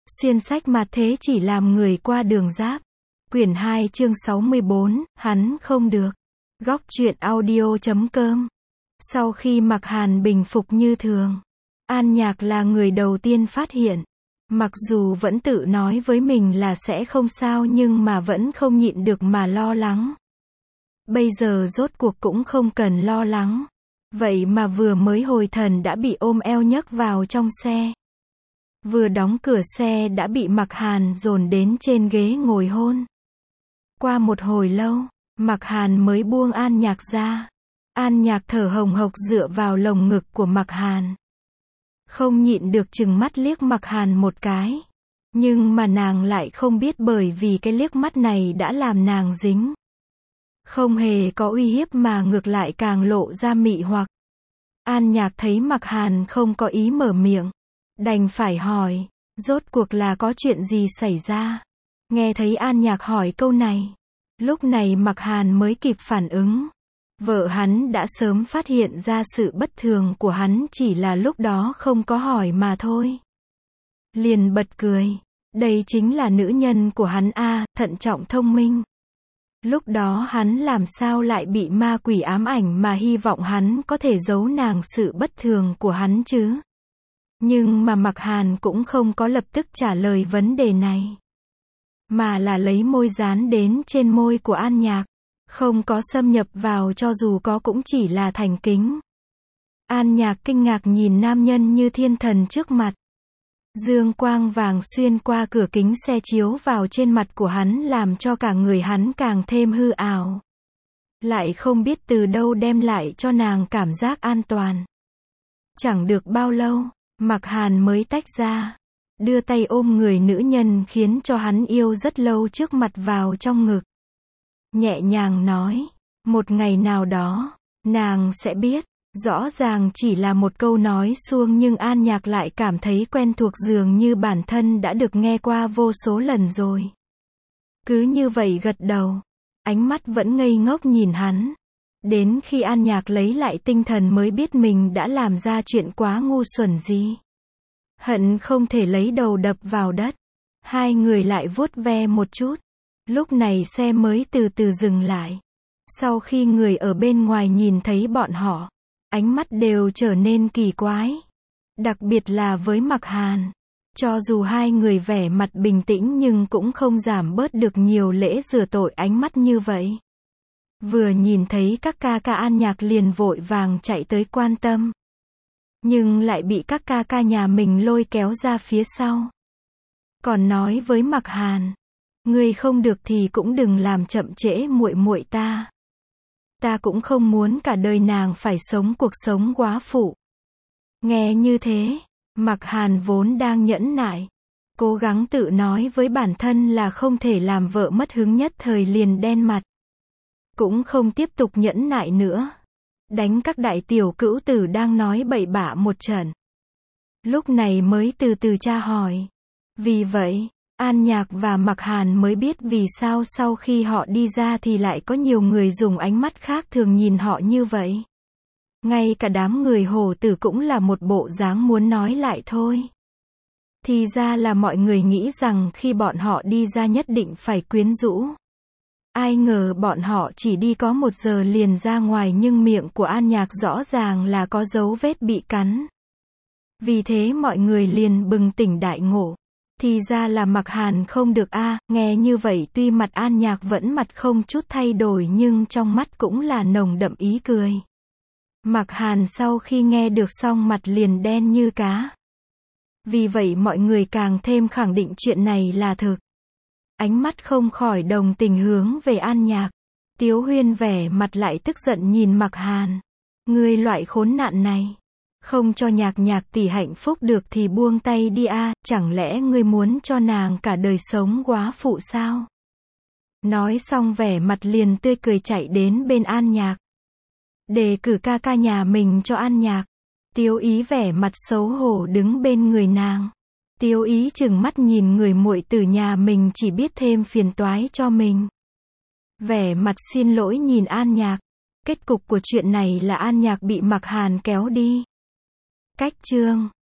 Xuyên sách mà thế chỉ làm người qua đường giáp. Quyển 2 chương 64, hắn không được. Góc truyện audio.com. Sau khi Mạc Hàn bình phục như thường, An Nhạc là người đầu tiên phát hiện. Mặc dù vẫn tự nói với mình là sẽ không sao nhưng mà vẫn không nhịn được mà lo lắng. Bây giờ rốt cuộc cũng không cần lo lắng. Vậy mà vừa mới hồi thần đã bị ôm eo nhấc vào trong xe. Vừa đóng cửa xe đã bị Mạc Hàn dồn đến trên ghế ngồi hôn. Qua một hồi lâu, Mạc Hàn mới buông An Nhạc ra. An Nhạc thở hồng hộc dựa vào lồng ngực của Mạc Hàn. Không nhịn được trừng mắt liếc Mạc Hàn một cái. Nhưng mà nàng lại không biết bởi vì cái liếc mắt này đã làm nàng dính. Không hề có uy hiếp mà ngược lại càng lộ ra mị hoặc. An Nhạc thấy Mạc Hàn không có ý mở miệng, đành phải hỏi, rốt cuộc là có chuyện gì xảy ra? Nghe thấy An Nhạc hỏi câu này, lúc này Mạc Hàn mới kịp phản ứng. Vợ hắn đã sớm phát hiện ra sự bất thường của hắn, chỉ là lúc đó không có hỏi mà thôi. Liền bật cười, đây chính là nữ nhân của hắn a, thận trọng thông minh. Lúc đó hắn làm sao lại bị ma quỷ ám ảnh mà hy vọng hắn có thể giấu nàng sự bất thường của hắn chứ? Nhưng mà Mạc Hàn cũng không có lập tức trả lời vấn đề này, mà là lấy môi dán đến trên môi của An Nhạc, không có xâm nhập vào, cho dù có cũng chỉ là thành kính. An Nhạc kinh ngạc nhìn nam nhân như thiên thần trước mặt. Dương quang vàng xuyên qua cửa kính xe chiếu vào trên mặt của hắn làm cho cả người hắn càng thêm hư ảo. Lại không biết từ đâu đem lại cho nàng cảm giác an toàn. Chẳng được bao lâu, Mạc Hàn mới tách ra, đưa tay ôm người nữ nhân khiến cho hắn yêu rất lâu trước mặt vào trong ngực. Nhẹ nhàng nói, một ngày nào đó, nàng sẽ biết. Rõ ràng chỉ là một câu nói suông nhưng An Nhạc lại cảm thấy quen thuộc, dường như bản thân đã được nghe qua vô số lần rồi. Cứ như vậy gật đầu, ánh mắt vẫn ngây ngốc nhìn hắn. Đến khi An Nhạc lấy lại tinh thần mới biết mình đã làm ra chuyện quá ngu xuẩn gì. Hận không thể lấy đầu đập vào đất. Hai người lại vuốt ve một chút. Lúc này xe mới từ từ dừng lại. Sau khi người ở bên ngoài nhìn thấy bọn họ, ánh mắt đều trở nên kỳ quái. Đặc biệt là với Mạc Hàn. Cho dù hai người vẻ mặt bình tĩnh nhưng cũng không giảm bớt được nhiều lễ rửa tội ánh mắt như vậy. Vừa nhìn thấy các ca ca An Nhạc liền vội vàng chạy tới quan tâm. Nhưng lại bị các ca ca nhà mình lôi kéo ra phía sau. Còn nói với Mạc Hàn, ngươi không được thì cũng đừng làm chậm trễ muội muội ta. Ta cũng không muốn cả đời nàng phải sống cuộc sống góa phụ. Nghe như thế, Mạc Hàn vốn đang nhẫn nại, cố gắng tự nói với bản thân là không thể làm vợ mất hứng, nhất thời liền đen mặt. Cũng không tiếp tục nhẫn nại nữa. Đánh các đại tiểu cữu tử đang nói bậy bạ một trận. Lúc này mới từ từ tra hỏi. Vì vậy, An Nhạc và Mạc Hàn mới biết vì sao sau khi họ đi ra thì lại có nhiều người dùng ánh mắt khác thường nhìn họ như vậy. Ngay cả đám người Hổ Tử cũng là một bộ dáng muốn nói lại thôi. Thì ra là mọi người nghĩ rằng khi bọn họ đi ra nhất định phải quyến rũ. Ai ngờ bọn họ chỉ đi có 1 giờ liền ra ngoài, nhưng miệng của An Nhạc rõ ràng là có dấu vết bị cắn. Vì thế mọi người liền bừng tỉnh đại ngộ. Thì ra là Mạc Hàn không được a. Nghe như vậy tuy mặt An Nhạc vẫn mặt không chút thay đổi nhưng trong mắt cũng là nồng đậm ý cười. Mạc Hàn sau khi nghe được xong mặt liền đen như cá. Vì vậy mọi người càng thêm khẳng định chuyện này là thực. Ánh mắt không khỏi đồng tình hướng về An Nhạc. Tiếu Huyên vẻ mặt lại tức giận nhìn Mạc Hàn. Ngươi loại khốn nạn này. Không cho Nhạc Nhạc tỷ hạnh phúc được thì buông tay đi a, chẳng lẽ ngươi muốn cho nàng cả đời sống góa phụ sao? Nói xong vẻ mặt liền tươi cười chạy đến bên An Nhạc. Đề cử ca ca nhà mình cho An Nhạc. Tiếu Ý vẻ mặt xấu hổ đứng bên người nàng. Tiếu Ý chừng mắt nhìn người muội tử nhà mình chỉ biết thêm phiền toái cho mình. Vẻ mặt xin lỗi nhìn An Nhạc. Kết cục của chuyện này là An Nhạc bị Mạc Hàn kéo đi. Cách chương